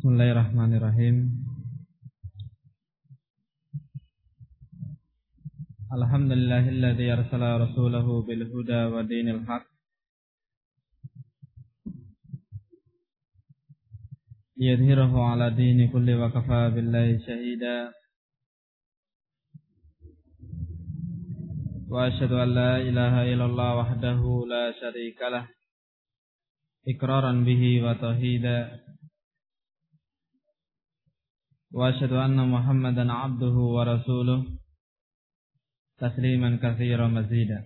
Bismillahirrahmanirrahim. Alhamdulillahilladzi arsala rasulahu bil huda wa dinil haq liyudhhirahu ala dini kulli wa kafa billahi shahida. Wa asyhadu an la ilaha illallah wahdahu la syarikalah iqraran bihi wa tauhida. Wa asyhadu anna Muhammadan abduhu wa rasuluh tasliman katsiran mazida.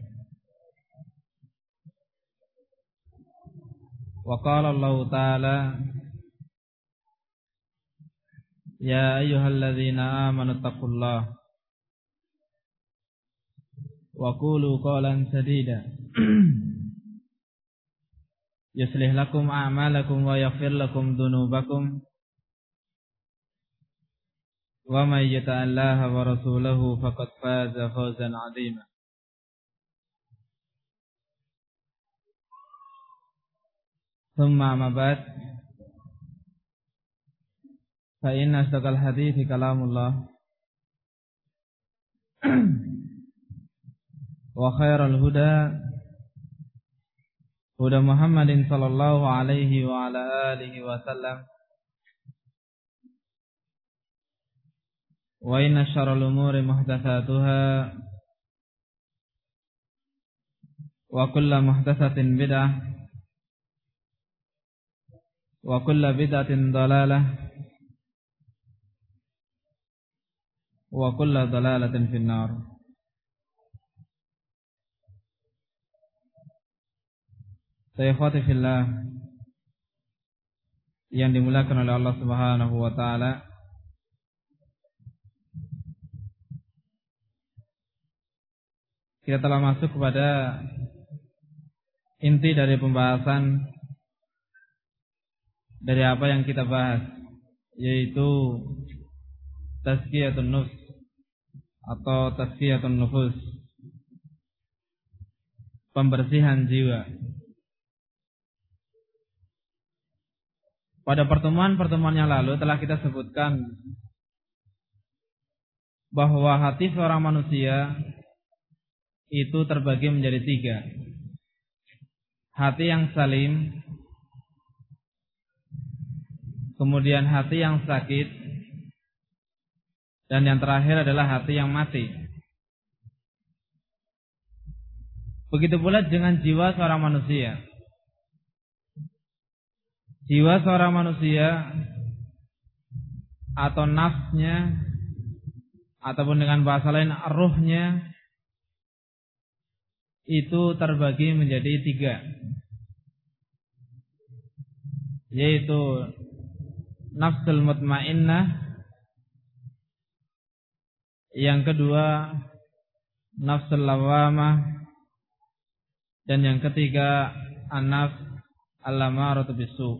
Wa qala Allah ta'ala ya ayyuhalladzina amanu taqullaha wa qulu qawlan sadida yuslih lakum a'malakum wa yaghfir lakum dhunubakum wa may yuta'allaha wa rasulahu faqad faza fawzan 'azima. Thumma amma ba'd, fa inna asdaqal hadithi kalamullah wa khairal huda huda Muhammadin sallallahu alaihi wa ala alihi wa sallam. Wa inna syarral umuri muhdatsatuha wa kullu muhdatsatin bid'ah wa kullu bid'atin dhalalah wa kullu dhalalatin finnar. Sayyidati fillah yang dimuliakan oleh Allah Subhanahu wa taala, kita telah masuk kepada inti dari pembahasan dari apa yang kita bahas, yaitu tazkiyatun nufs atau tazkiyatun nufus, pembersihan jiwa. Pada pertemuan-pertemuan yang lalu telah kita sebutkan bahwa hati seorang manusia itu terbagi menjadi 3. Hati yang salim, kemudian hati yang sakit, dan yang terakhir adalah hati yang mati. Begitu pula dengan jiwa seorang manusia. Jiwa seorang manusia atau nafsnya, ataupun dengan bahasa lain ruhnya, itu terbagi menjadi 3, yaitu nafsul mutmainnah, yang kedua nafsul lawamah, dan yang ketiga an-nafs al-ammaratu bisu.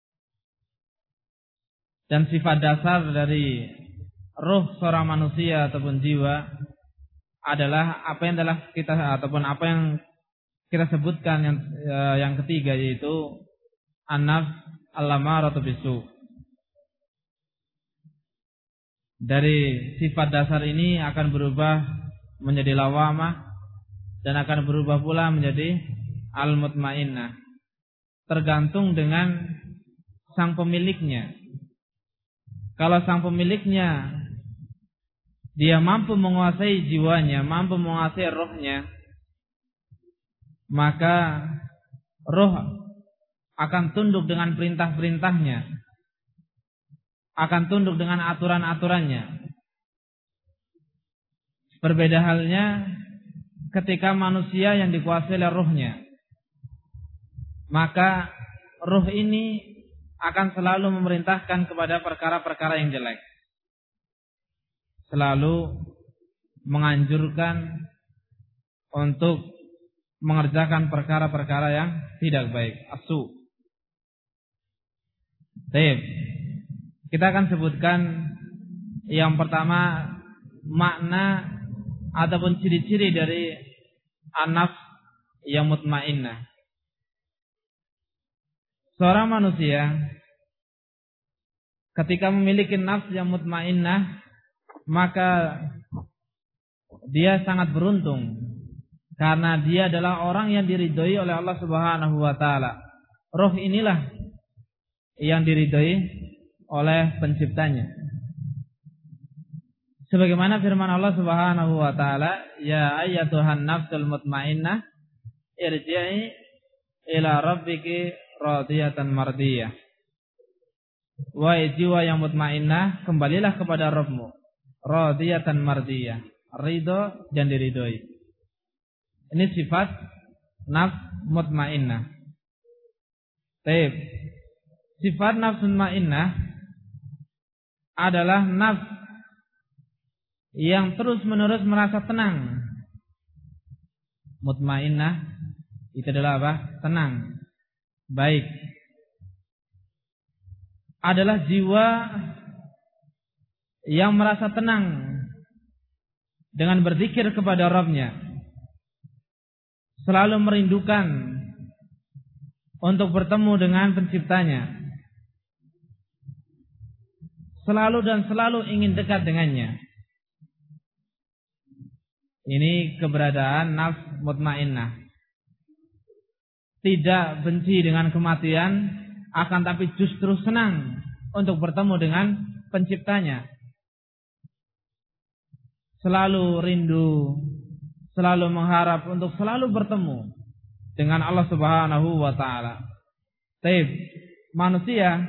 Dan sifat dasar dari ruh seorang manusia ataupun jiwa adalah apa yang telah kita ataupun apa yang kita sebutkan yang ketiga, yaitu an-nafs al-ammaratu bisu. Dari sifat dasar ini akan berubah menjadi lawamah dan akan berubah pula menjadi al-mutmainnah, tergantung dengan sang pemiliknya. Kalau sang pemiliknya dia mampu menguasai jiwanya, mampu menguasai rohnya, maka roh akan tunduk dengan perintah-perintahnya, akan tunduk dengan aturan-aturannya. Berbeda halnya ketika manusia yang dikuasai oleh rohnya, maka roh ini akan selalu memerintahkan kepada perkara-perkara yang jelek, selalu menganjurkan untuk mengerjakan perkara-perkara yang tidak baik, asu. Baik, kita akan sebutkan yang pertama makna ataupun ciri-ciri dari an-nafs yang mutmainnah. Seorang manusia ketika memiliki nafs yang mutmainnah, maka dia sangat beruntung karena dia adalah orang yang diridhoi oleh Allah Subhanahu wa taala. Roh inilah yang diridhoi oleh penciptanya. Sebagaimana firman Allah Subhanahu wa taala, ya ayyatuhan nafsul mutmainnah irji'i ila rabbiki radiyatan mardiyah. Wahai jiwa yang mutmainnah, kembalilah kepada Rabbmu, radiyatan mardiyah, ridho dan diridhoi. Ini sifat nafs mutmainnah. Baik. Sifat nafs mutmainnah adalah nafs yang terus-menerus merasa tenang. Mutmainnah itu adalah apa? Tenang, baik. Adalah jiwa yang merasa tenang dengan berzikir kepada Rabb-Nya, selalu merindukan untuk bertemu dengan penciptanya, selalu dan selalu ingin dekat dengannya. Ini keberadaan nafs mutmainnah. Tidak benci dengan kematian, akan tapi justru senang untuk bertemu dengan penciptanya. Selalu rindu, selalu mengharap untuk selalu bertemu dengan Allah Subhanahu wa taala. Taib, manusia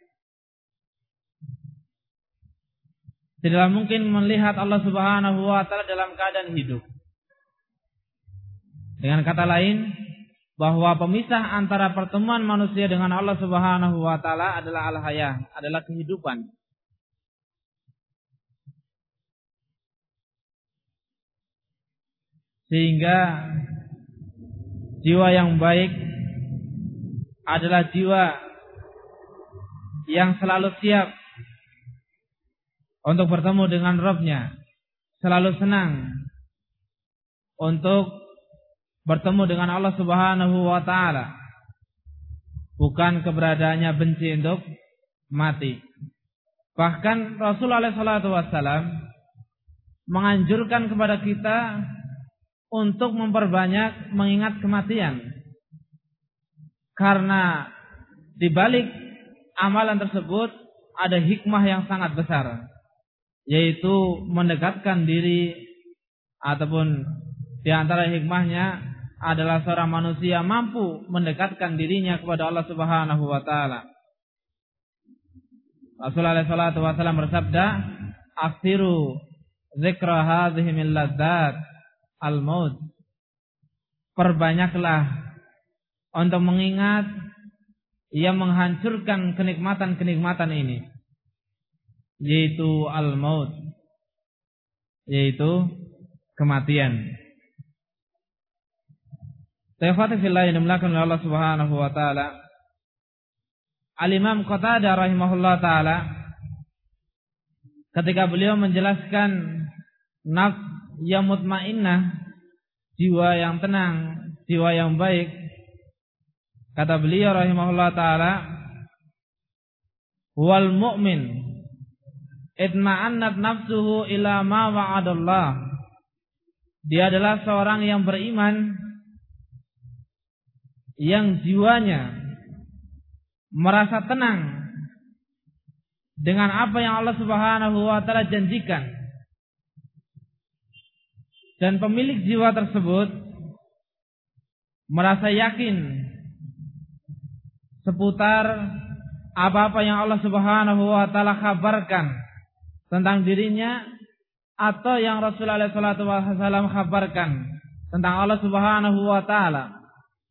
tidaklah mungkin melihat Allah Subhanahu wa taala dalam keadaan hidup. Dengan kata lain, bahwa pemisah antara pertemuan manusia dengan Allah Subhanahu wa taala adalah al-hayah, adalah kehidupan. Sehingga jiwa yang baik adalah jiwa yang selalu siap untuk bertemu dengan Rabb-Nya, selalu senang untuk bertemu dengan Allah Subhanahu wa taala. Bukan keberadaannya benci untuk mati. Bahkan Rasulullah SAW menganjurkan kepada kita untuk memperbanyak mengingat kematian. Karena di balik amalan tersebut ada hikmah yang sangat besar, yaitu mendekatkan diri, ataupun di antara hikmahnya adalah seorang manusia mampu mendekatkan dirinya kepada Allah Subhanahu wa taala. Rasulullah SAW bersabda, "Aksiru dzikra hadhihi min ladzat al-maut." Perbanyaklah untuk mengingat yang menghancurkan kenikmatan-kenikmatan ini, yaitu al-maut, yaitu kematian. Tafati fillah yang dimulakan oleh Allah Subhanahu wa taala. Al-Imam Qatadah rahimahullah taala ketika beliau menjelaskan nafs yang mutmainnah, jiwa yang tenang, jiwa yang baik, kata beliau rahimahullah taala, wal mu'min itma'annat nafsuhu ila ma wa'adallah. Dia adalah seorang yang beriman yang jiwanya merasa tenang dengan apa yang Allah Subhanahu wa taala janjikan. Dan pemilik jiwa tersebut merasa yakin seputar apa-apa yang Allah Subhanahu wa taala kabarkan tentang dirinya, atau yang Rasulullah SAW kabarkan tentang Allah Subhanahu wa taala.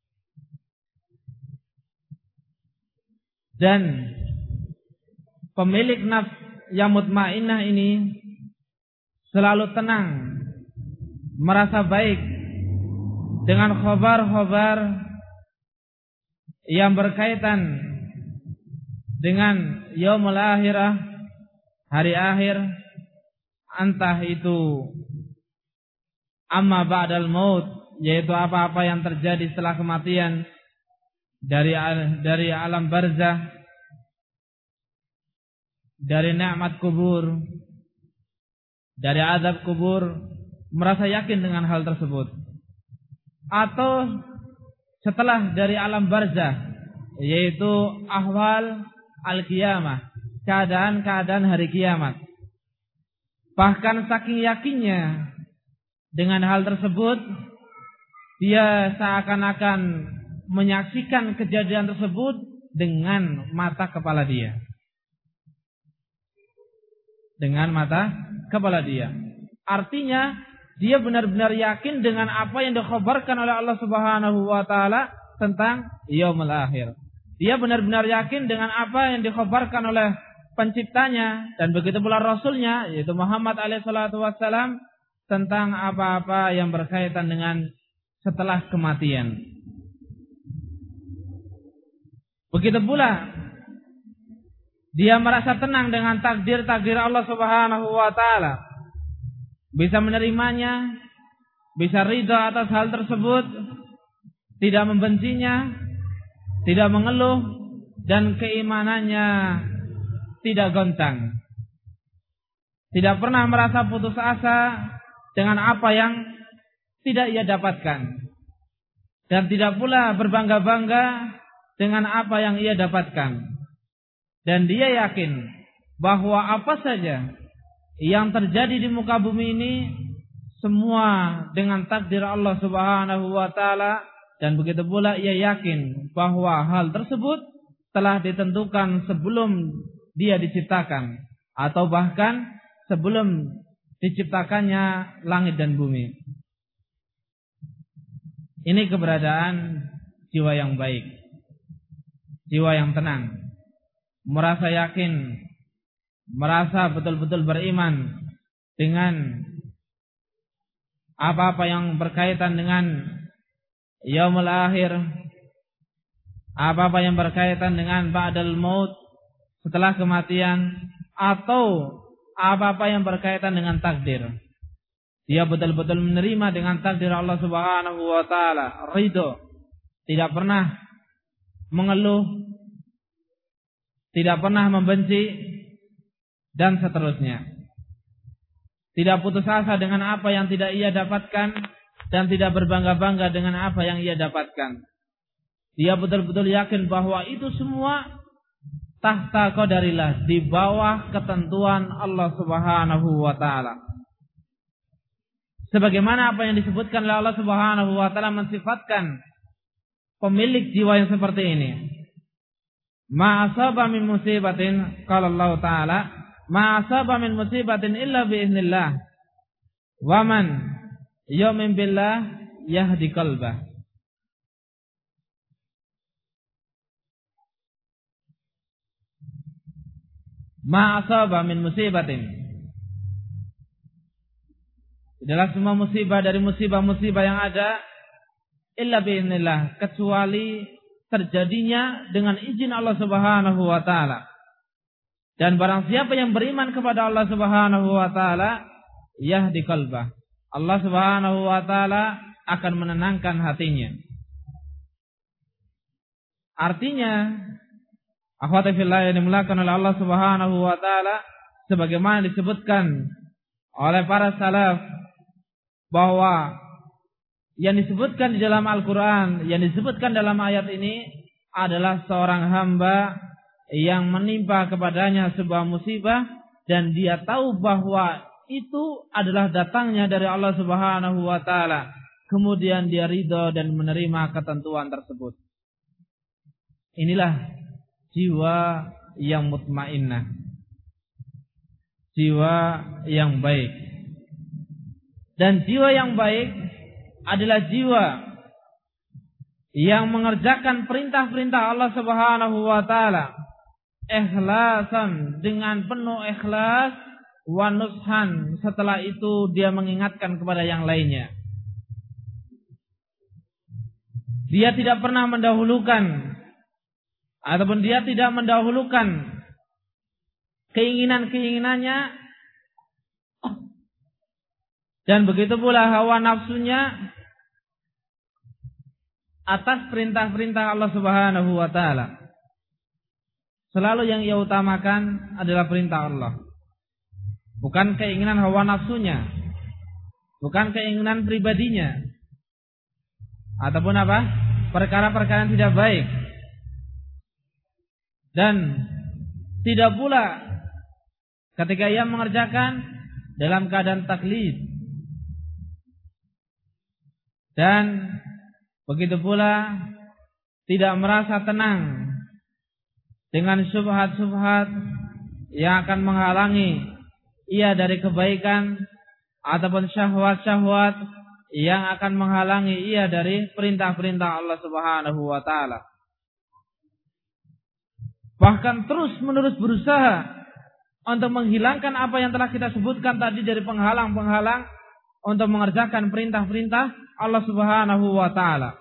Dan pemilik nafs yang mutmainnah ini selalu tenang, merasa baik dengan khabar-khabar yang berkaitan dengan yaumul akhirah, hari akhir, entah itu amma ba'dal maut, yaitu apa-apa yang terjadi setelah kematian, dari alam barzah, dari nikmat kubur, dari azab kubur, merasa yakin dengan hal tersebut. Atau setelah dari alam barzah, yaitu ahwal al-qiyamah, keadaan-keadaan hari kiamat. Bahkan saking yakinnya dengan hal tersebut, dia seakan-akan menyaksikan kejadian tersebut dengan mata kepala dia. Dengan mata kepala dia. Artinya dia benar-benar yakin dengan apa yang dikhabarkan oleh Allah Subhanahu wa taala tentang yaumul akhir. Dia benar-benar yakin dengan apa yang dikhabarkan oleh penciptanya dan begitu pula rasulnya, yaitu Muhammad alaihi salatu wassalam, tentang apa-apa yang berkaitan dengan setelah kematian. Begitu pula dia merasa tenang dengan takdir-takdir Allah Subhanahu wa taala. Bisa menerimanya, bisa ridha atas hal tersebut, tidak membencinya, tidak mengeluh, dan keimanannya tidak goncang. Tidak pernah merasa putus asa dengan apa yang tidak ia dapatkan. Dan tidak pula berbangga-bangga dengan apa yang ia dapatkan. Dan dia yakin bahwa apa saja yang terjadi di muka bumi ini semua dengan takdir Allah Subhanahu wa taala, dan begitu pula ia yakin bahwa hal tersebut telah ditentukan sebelum dia diciptakan atau bahkan sebelum diciptakannya langit dan bumi. Ini keberadaan jiwa yang baik, jiwa yang tenang, merasa yakin, merasa betul-betul beriman dengan apa-apa yang berkaitan dengan yaumul akhir, apa-apa yang berkaitan dengan ba'dal maut, setelah kematian, atau apa-apa yang berkaitan dengan takdir. Dia betul-betul menerima dengan takdir Allah Subhanahu wa taala, ridho, tidak pernah mengeluh, tidak pernah membenci, dan seterusnya. Tidak putus asa dengan apa yang tidak ia dapatkan, dan tidak berbangga-bangga dengan apa yang ia dapatkan. Dia betul-betul yakin bahwa itu semua tahta qadarillah, di bawah ketentuan Allah Subhanahu wa taala. Sebagaimana apa yang disebutkan oleh Allah Subhanahu wa taala mensifatkan pemilik jiwa yang seperti ini. Ma asaba min musibatin, qala Allah taala, ma asaba min musibatin illa biiznillah, wa man yu'min billah yahdi qalbah. Ma asaba min musibatin, adalah semua musibah dari musibah-musibah yang ada, illa biiznillah, kecuali terjadinya dengan izin Allah Subhanahu wa taala. Dan barang siapa yang beriman kepada Allah Subhanahu wa taala, yahdi qalbah, Allah Subhanahu wa taala akan menenangkan hatinya. Artinya, akhwati fillah yang dimulakan oleh Allah Subhanahu wa taala, sebagaimana disebutkan oleh para salaf, bahwa yang disebutkan di dalam Al-Quran, yang disebutkan dalam ayat ini adalah seorang hamba yang menimpa kepadanya sebuah musibah, dan dia tahu bahwa itu adalah datangnya dari Allah Subhanahu wa taala. Kemudian dia ridho dan menerima ketentuan tersebut. Inilah jiwa yang mutmainnah, jiwa yang baik. Dan jiwa yang baik adalah jiwa yang mengerjakan perintah-perintah Allah Subhanahu wa taala ikhlasan, dengan penuh ikhlas, wa nushan, setelah itu dia mengingatkan kepada yang lainnya. Dia tidak pernah mendahulukan, ataupun dia tidak mendahulukan keinginan-keinginannya, dan begitu pula hawa nafsunya atas perintah-perintah Allah Subhanahu wa taala. selalu yang ia utamakan adalah perintah Allah. Bukan keinginan hawa nafsunya, bukan keinginan pribadinya, ataupun apa? Perkara-perkara yang tidak baik. Dan tidak pula ketika ia mengerjakan dalam keadaan taklid. Dan begitu pula tidak merasa tenang dengan syubhat-syubhat yang akan menghalangi ia dari kebaikan ataupun syahwat-syahwat yang akan menghalangi ia dari perintah-perintah Allah Subhanahu wa taala. Bahkan terus-menerus berusaha untuk menghilangkan apa yang telah kita sebutkan tadi dari penghalang-penghalang untuk mengerjakan perintah-perintah Allah Subhanahu wa taala.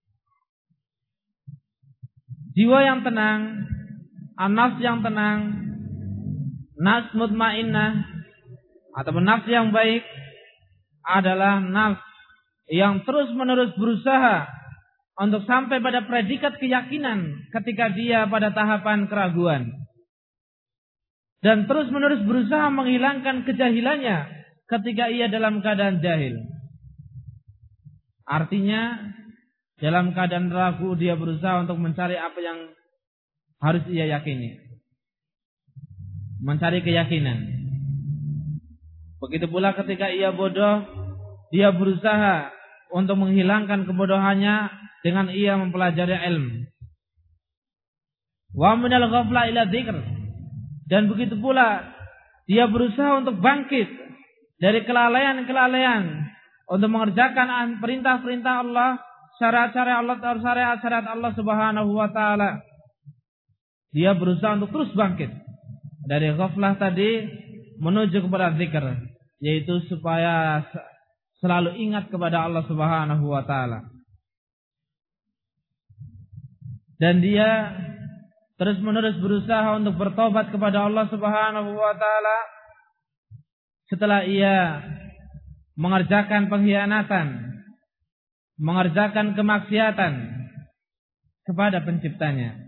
Jiwa yang tenang, an-nafs yang tenang, nafs mutmainnah ataupun nafs yang baik adalah nafs yang terus-menerus berusaha untuk sampai pada predikat keyakinan ketika dia pada tahapan keraguan. Dan terus-menerus berusaha menghilangkan kejahilannya ketika ia dalam keadaan jahil. Artinya dalam keadaan ragu dia berusaha untuk mencari apa yang harus ia yakini. Mencari keyakinan. Begitu pula ketika ia bodoh, dia berusaha untuk menghilangkan kebodohannya dengan ia mempelajari ilmu. Wa minal ghafla ila dzikr. Dan begitu pula dia berusaha untuk bangkit dari kelalaian-kelalaian untuk mengerjakan perintah-perintah Allah, syariat-syariat Allah Subhanahu wa taala. Dia berusaha untuk terus bangkit dari ghaflah tadi menuju kepada zikr, yaitu supaya selalu ingat kepada Allah Subhanahu wa taala. Dan dia terus-menerus berusaha untuk bertobat kepada Allah Subhanahu wa taala setelah ia mengerjakan pengkhianatan, mengerjakan kemaksiatan kepada penciptanya.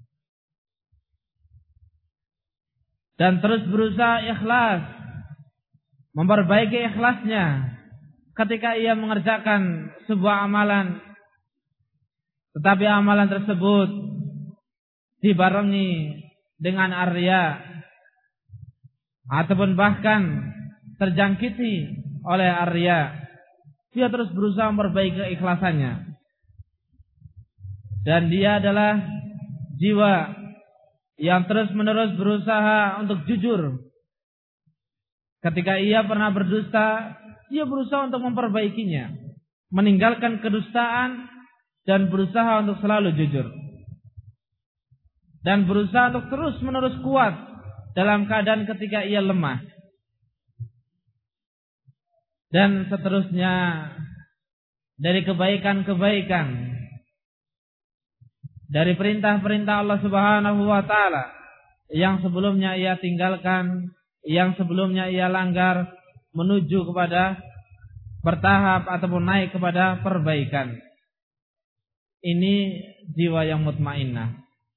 Dan terus berusaha ikhlas, memperbaiki ikhlasnya ketika ia mengerjakan sebuah amalan, tetapi amalan tersebut dibarengi dengan arya ataupun bahkan terjangkiti oleh arya. Dia terus berusaha memperbaiki keikhlasannya. Dan dia adalah jiwa yang terus-menerus berusaha untuk jujur. Ketika ia pernah berdusta, dia berusaha untuk memperbaikinya, meninggalkan kedustaan dan berusaha untuk selalu jujur. Dan berusaha untuk terus-menerus kuat dalam keadaan ketika ia lemah. Dan seterusnya dari kebaikan-kebaikan, dari perintah-perintah Allah Subhanahu wa taala yang sebelumnya ia tinggalkan, yang sebelumnya ia langgar, menuju kepada bertahap ataupun naik kepada perbaikan. Ini jiwa yang mutmainnah.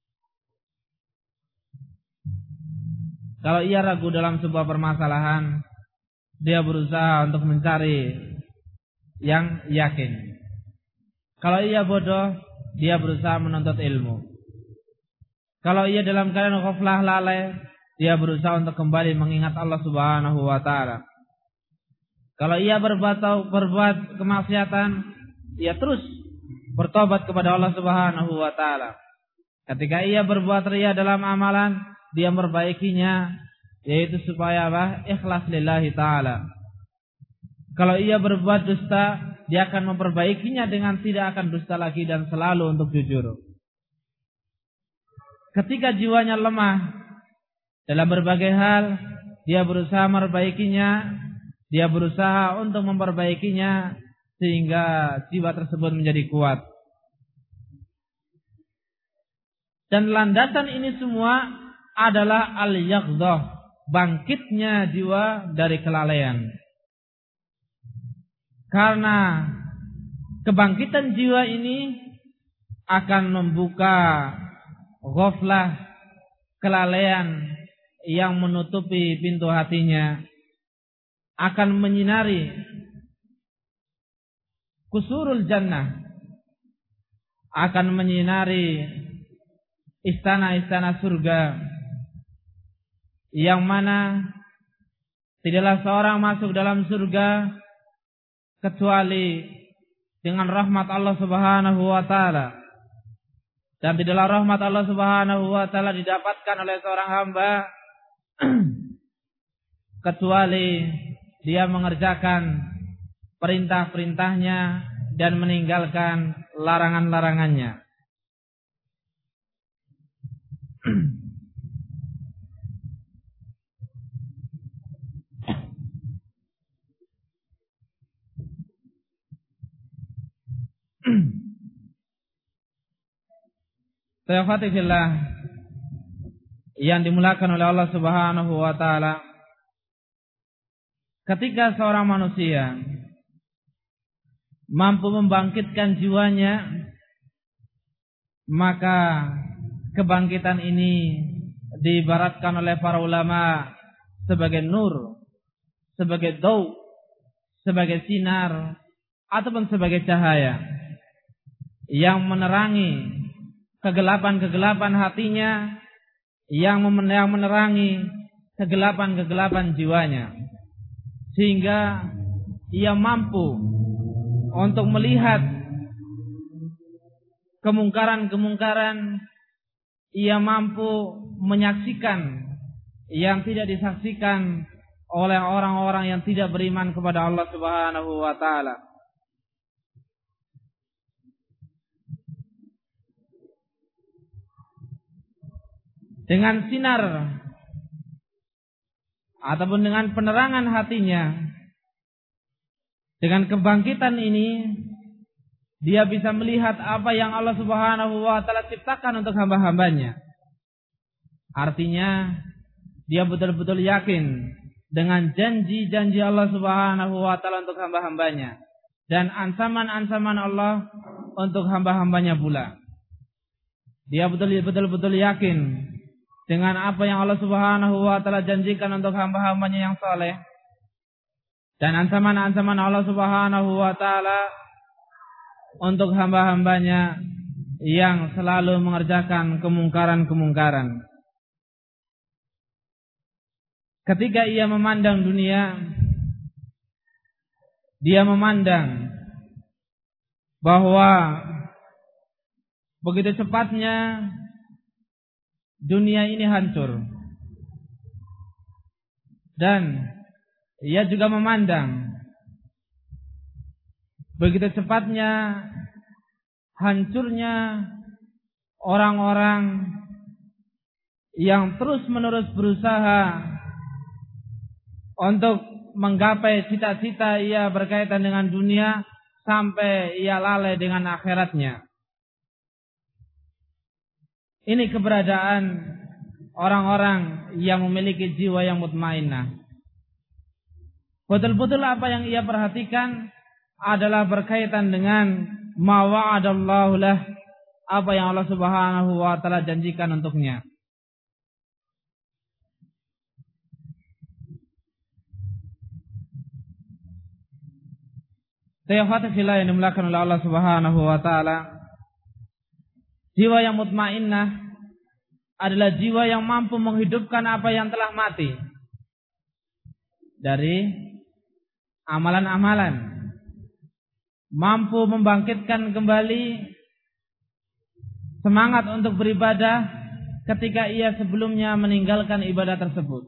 Kalau ia ragu dalam sebuah permasalahan, dia berusaha untuk mencari yang yakin. Kalau ia bodoh, dia berusaha menuntut ilmu. Kalau ia dalam keadaan ghaflah lalai, dia berusaha untuk kembali mengingat Allah Subhanahu wa taala. Kalau ia berbuat kemaksiatan, ia terus bertobat kepada Allah Subhanahu wa taala. Ketika ia berbuat riya dalam amalan, dia memperbaikinya, yaitu supaya ikhlas lillahi ta'ala. Kalau ia berbuat dusta, dia akan memperbaikinya dengan tidak akan dusta lagi dan selalu untuk jujur. Ketika jiwanya lemah dalam berbagai hal, dia berusaha memperbaikinya, dia berusaha untuk memperbaikinya sehingga jiwa tersebut menjadi kuat. Dan landasan ini semua adalah al-yaqdzah, bangkitnya jiwa dari kelalaian. Karena kebangkitan jiwa ini akan membuka ghaflah kelalaian yang menutupi pintu hatinya akan menyinari kusurul jannah, akan menyinari istana-istana surga, yang mana tidaklah seorang masuk dalam surga kecuali dengan rahmat Allah Subhanahu wa taala. Dan tidaklah rahmat Allah Subhanahu wa taala didapatkan oleh seorang hamba kecuali dia mengerjakan perintah-perintahnya dan meninggalkan larangan-larangannya. Sayyafati fillah yang dimulakan oleh Allah Subhanahu wa taala, ketika seorang manusia mampu membangkitkan jiwanya, maka kebangkitan ini diibaratkan oleh para ulama sebagai nur, sebagai daw, sebagai sinar, ataupun sebagai cahaya yang menerangi kegelapan-kegelapan hatinya, yang menerangi kegelapan-kegelapan jiwanya, sehingga ia mampu untuk melihat kemungkaran-kemungkaran, ia mampu menyaksikan yang tidak disaksikan oleh orang-orang yang tidak beriman kepada Allah Subhanahu wa taala. Dengan sinar ataupun dengan penerangan hatinya, dengan kebangkitan ini, dia bisa melihat apa yang Allah Subhanahu wa taala ciptakan untuk hamba-hambanya. Artinya, dia betul-betul yakin dengan janji-janji Allah Subhanahu wa taala untuk hamba-hambanya dan ancaman-ancaman Allah untuk hamba-hambanya pula. Dia betul-betul yakin dengan apa yang Allah Subhanahu wa taala janjikan untuk hamba-hambanya yang saleh, dan ancaman-ancaman Allah Subhanahu wa taala untuk hamba-hambanya yang selalu mengerjakan kemungkaran-kemungkaran. Ketika ia memandang dunia, dia memandang bahwa begitu cepatnya dunia ini hancur. Dan ia juga memandang begitu cepatnya hancurnya orang-orang yang terus-menerus berusaha untuk menggapai cita-cita ia berkaitan dengan dunia sampai ia lalai dengan akhiratnya. Ini keberadaan orang-orang yang memiliki jiwa yang mutmainnah. Betul-betul apa yang ia perhatikan adalah berkaitan dengan ma wa'adallahu lah, apa yang Allah Subhanahu wa taala janjikan untuknya. Sayyafati fillah yang dimulakan oleh Allah Subhanahu wa taala, jiwa yang mutmainnah adalah jiwa yang mampu menghidupkan apa yang telah mati dari amalan-amalan, mampu membangkitkan kembali semangat untuk beribadah ketika ia sebelumnya meninggalkan ibadah tersebut.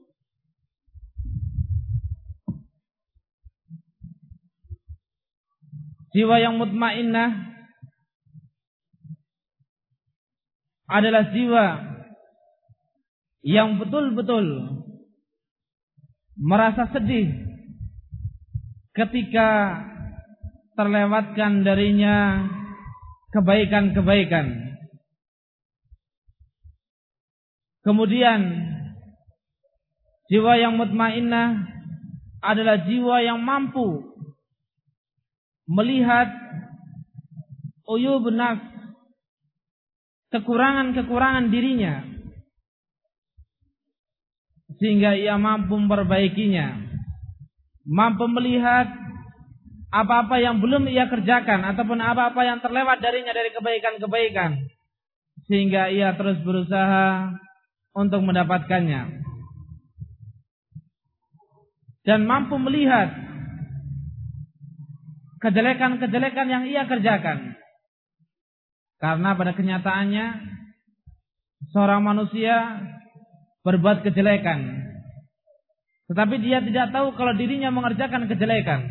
Jiwa yang mutmainnah adalah jiwa yang betul-betul merasa sedih ketika terlewatkan darinya kebaikan-kebaikan. Kemudian jiwa yang mutmainnah adalah jiwa yang mampu melihat uyubun nafs, kekurangan-kekurangan dirinya, sehingga ia mampu memperbaikinya, mampu melihat apa-apa yang belum ia kerjakan ataupun apa-apa yang terlewat darinya dari kebaikan-kebaikan, sehingga ia terus berusaha untuk mendapatkannya, dan mampu melihat kejelekan-kejelekan yang ia kerjakan. Karena pada kenyataannya seorang manusia berbuat kejelekan, tetapi dia tidak tahu kalau dirinya mengerjakan kejelekan.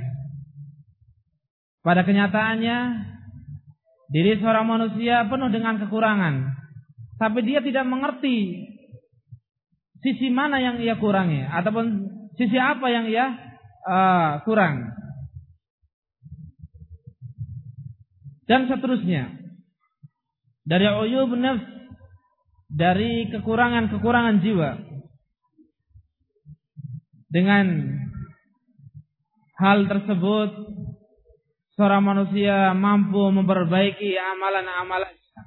Pada kenyataannya diri seorang manusia penuh dengan kekurangan, tapi dia tidak mengerti sisi mana yang ia kurangi ataupun sisi apa yang ia kurang, dan seterusnya. Dari uyub nafs, dari kekurangan-kekurangan jiwa. Dengan hal tersebut seorang manusia mampu memperbaiki amalan-amalannya,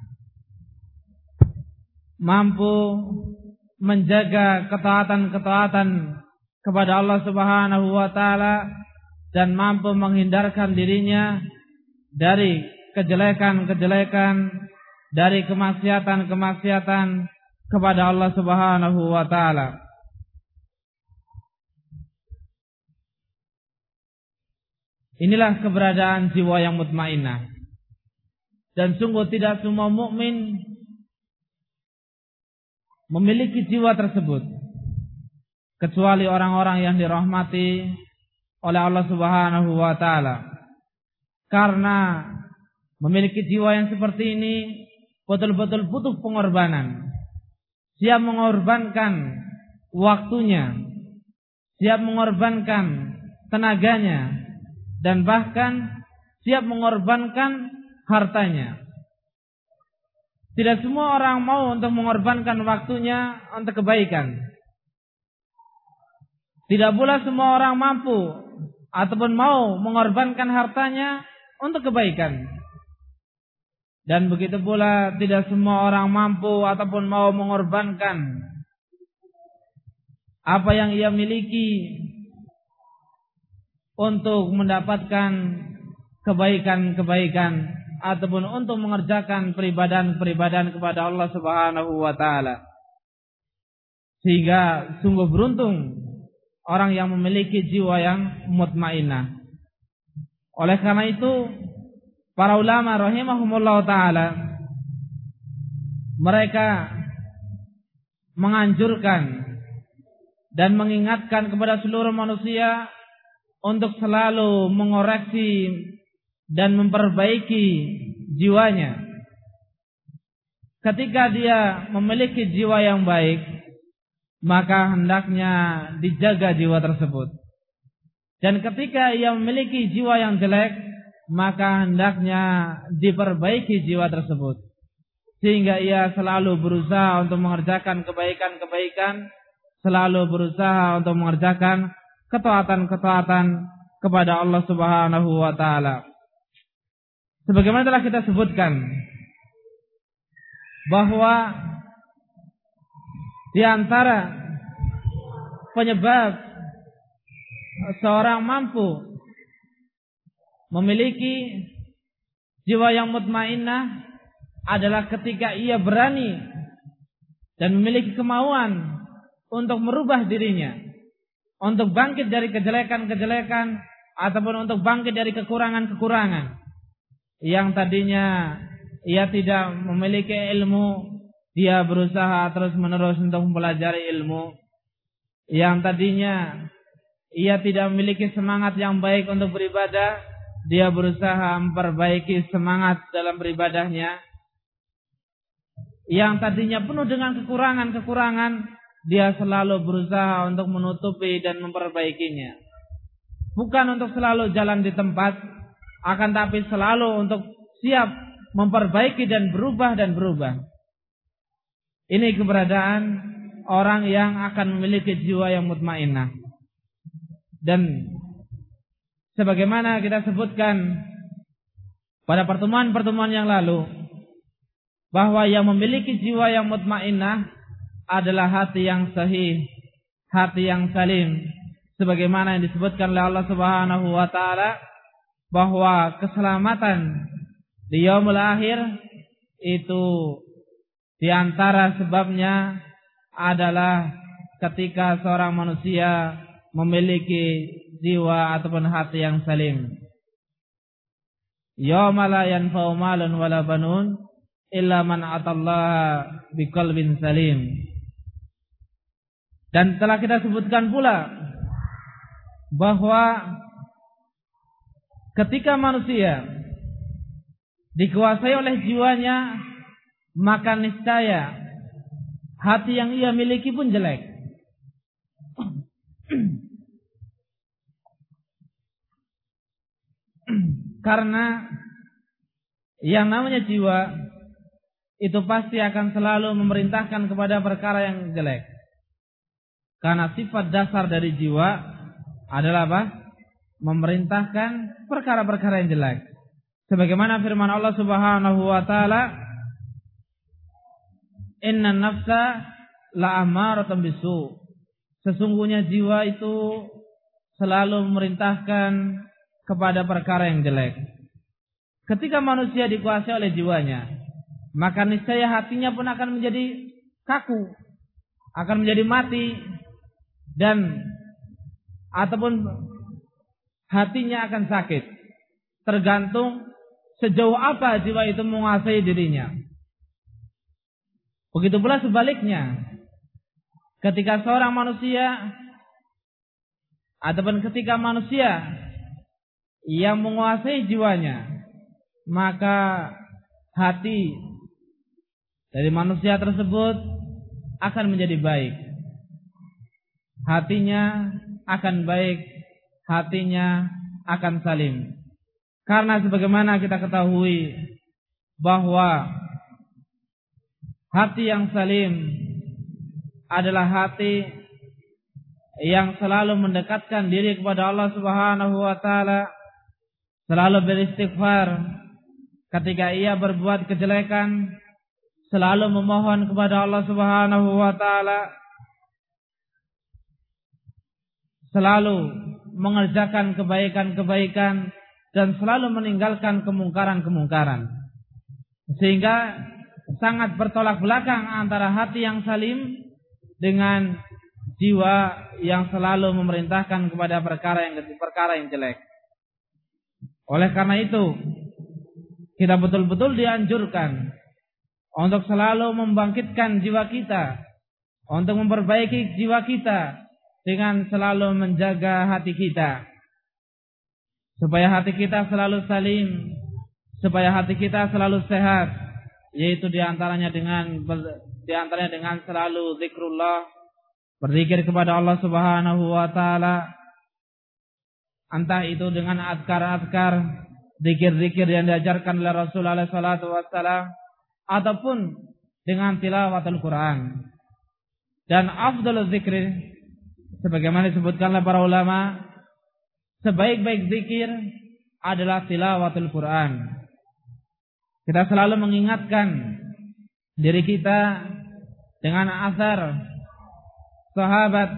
mampu menjaga ketaatan-ketaatan kepada Allah Subhanahu wa taala, dan mampu menghindarkan dirinya dari kejelekan-kejelekan, dari kemaksiatan-kemaksiatan kepada Allah Subhanahu wa taala. Inilah keberadaan jiwa yang mutmainnah. Dan sungguh tidak semua mukmin memiliki jiwa tersebut, kecuali orang-orang yang dirahmati oleh Allah Subhanahu wa taala. Karena memiliki jiwa yang seperti ini betul-betul butuh pengorbanan. Siap mengorbankan waktunya, siap mengorbankan tenaganya, dan bahkan siap mengorbankan hartanya. Tidak semua orang mau untuk mengorbankan waktunya untuk kebaikan. Tidak pula semua orang mampu ataupun mau mengorbankan hartanya untuk kebaikan. Dan begitu pula tidak semua orang mampu ataupun mau mengorbankan apa yang ia miliki untuk mendapatkan kebaikan-kebaikan ataupun untuk mengerjakan peribadahan-peribadahan kepada Allah Subhanahu wa taala. Sehingga sungguh beruntung orang yang memiliki jiwa yang mutmainnah. Oleh karena itu para ulama rahimahumullah ta'ala, mereka menganjurkan dan mengingatkan kepada seluruh manusia untuk selalu mengoreksi dan memperbaiki jiwanya. Ketika dia memiliki jiwa yang baik, maka hendaknya dijaga jiwa tersebut. Dan ketika ia memiliki jiwa yang jelek, maka hendaknya diperbaiki jiwa tersebut, sehingga ia selalu berusaha untuk mengerjakan kebaikan-kebaikan, selalu berusaha untuk mengerjakan ketaatan-ketaatan kepada Allah Subhanahu wa taala. Sebagaimana telah kita sebutkan bahwa di antara penyebab seorang mampu memiliki jiwa yang mutmainnah adalah ketika ia berani dan memiliki kemauan untuk merubah dirinya, untuk bangkit dari kejelekan-kejelekan ataupun untuk bangkit dari kekurangan-kekurangan yang tadinya ia tidak memiliki ilmu. Dia berusaha terus-menerus untuk mempelajari ilmu. Yang tadinya ia tidak memiliki semangat yang baik untuk beribadah, dia berusaha memperbaiki semangat dalam beribadahnya. Yang tadinya penuh dengan kekurangan-kekurangan, dia selalu berusaha untuk menutupi dan memperbaikinya. Bukan untuk selalu jalan di tempat, akan tapi selalu untuk siap memperbaiki dan berubah dan berubah. Ini keberadaan orang yang akan memiliki jiwa yang mutmainnah. Dan sebagaimana kita sebutkan pada pertemuan-pertemuan yang lalu, bahwa yang memiliki jiwa yang mutmainnah adalah hati yang sahih, hati yang salim, sebagaimana yang disebutkan oleh Allah Subhanahu wa taala bahwa keselamatan di yaumul akhir itu di antara sebabnya adalah ketika seorang manusia memiliki jiwa ataupun hati yang salim. Yauma la yanfa'u malun wala banun illa man atallaha biqalbin salim. Dan telah kita sebutkan pula bahwa ketika manusia dikuasai oleh jiwanya, maka niscaya hati yang ia miliki pun jelek. Karena yang namanya jiwa itu pasti akan selalu memerintahkan kepada perkara yang jelek. Karena sifat dasar dari jiwa adalah apa? Memerintahkan perkara-perkara yang jelek. Sebagaimana firman Allah Subhanahu wa taala, "Innan nafsa la'ammaratun bisu." Sesungguhnya jiwa itu selalu memerintahkan kepada perkara yang jelek. Ketika manusia dikuasai oleh jiwanya, maka niscaya hatinya pun akan menjadi kaku, akan menjadi mati, dan ataupun hatinya akan sakit. Tergantung sejauh apa jiwa itu menguasai dirinya. Begitu pula sebaliknya, ketika seorang manusia ataupun ketika manusia yang menguasai jiwanya, maka hati dari manusia tersebut akan menjadi baik. Hatinya akan baik, hatinya akan salim. Karena sebagaimana kita ketahui bahwa hati yang salim adalah hati yang selalu mendekatkan diri kepada Allah Subhanahu wa taala, selalu beristighfar ketika ia berbuat kejelekan, selalu memohon kepada Allah Subhanahu wa taala, selalu mengerjakan kebaikan-kebaikan dan selalu meninggalkan kemungkaran-kemungkaran. Sehingga sangat bertolak belakang antara hati yang salim dengan jiwa yang selalu memerintahkan kepada perkara yang jelek. Oleh karena itu, kita betul-betul dianjurkan untuk selalu membangkitkan jiwa kita, untuk memperbaiki jiwa kita dengan selalu menjaga hati kita, supaya hati kita selalu salim, supaya hati kita selalu sehat, yaitu diantaranya dengan selalu zikrullah, berzikir kepada Allah Subhanahu wa taala, entah itu dengan azkar-azkar, zikir-zikir yang diajarkan oleh Rasulullah sallallahu alaihi wasallam, ataupun dengan tilawatul Quran. Dan afdhalul zikri, sebagaimana disebutkan oleh para ulama, sebaik-baik zikir adalah tilawatul Quran. Kita selalu mengingatkan diri kita dengan asar sahabat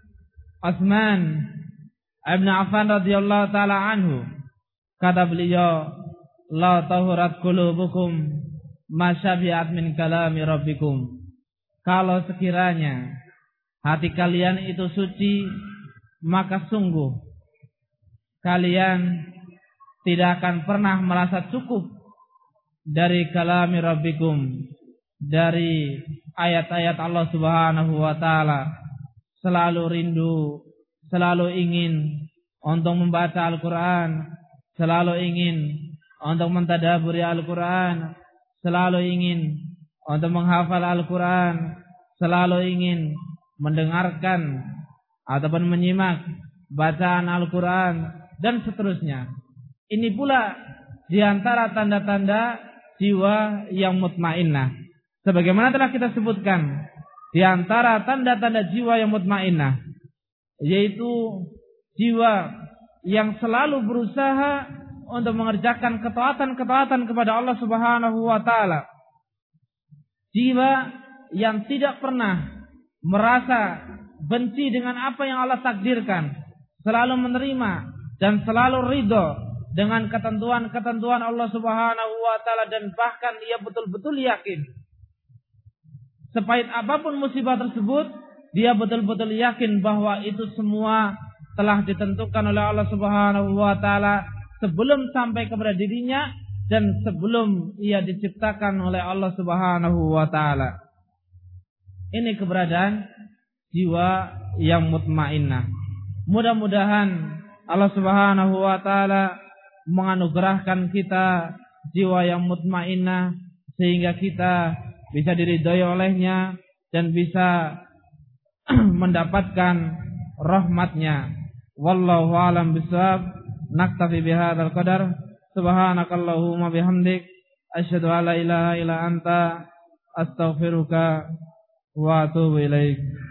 Utsman Ibn Affan radhiyallahu taala anhu. Kata beliau, la tahurat qulubukum ma syabi'at min kalami rabbikum. Kalau sekiranya hati kalian itu suci, maka sungguh kalian tidak akan pernah merasa cukup dari kalami rabbikum, dari ayat-ayat Allah Subhanahu wa taala. Selalu rindu, selalu ingin untuk membaca Al-Quran, selalu ingin untuk mentadaburi Al-Quran, selalu ingin untuk menghafal Al-Quran, selalu ingin mendengarkan ataupun menyimak bacaan Al-Quran, dan seterusnya. Ini pula diantara tanda-tanda jiwa yang mutmainnah. Sebagaimana telah kita sebutkan, diantara tanda-tanda jiwa yang mutmainnah, yaitu jiwa yang selalu berusaha untuk mengerjakan ketaatan-ketaatan kepada Allah Subhanahu wa taala. Jiwa yang tidak pernah merasa benci dengan apa yang Allah takdirkan, selalu menerima dan selalu ridho dengan ketentuan-ketentuan Allah Subhanahu wa taala, dan bahkan ia betul-betul yakin sepahit apapun musibah tersebut, dia betul-betul yakin bahwa itu semua telah ditentukan oleh Allah Subhanahu wa taala sebelum sampai kepada dirinya dan sebelum ia diciptakan oleh Allah Subhanahu wa taala. Ini keberadaan jiwa yang mutmainnah. Mudah-mudahan Allah Subhanahu wa taala menganugerahkan kita jiwa yang mutmainnah sehingga kita bisa diridhoi olehnya dan bisa mendapatkan rahmatnya. Wallahu a'lam bishawab. Naktafi bihadzal qadar. Subhanakallahumma bihamdik asyhadu an la ilaha illa anta astaghfiruka wa atubu ilaik.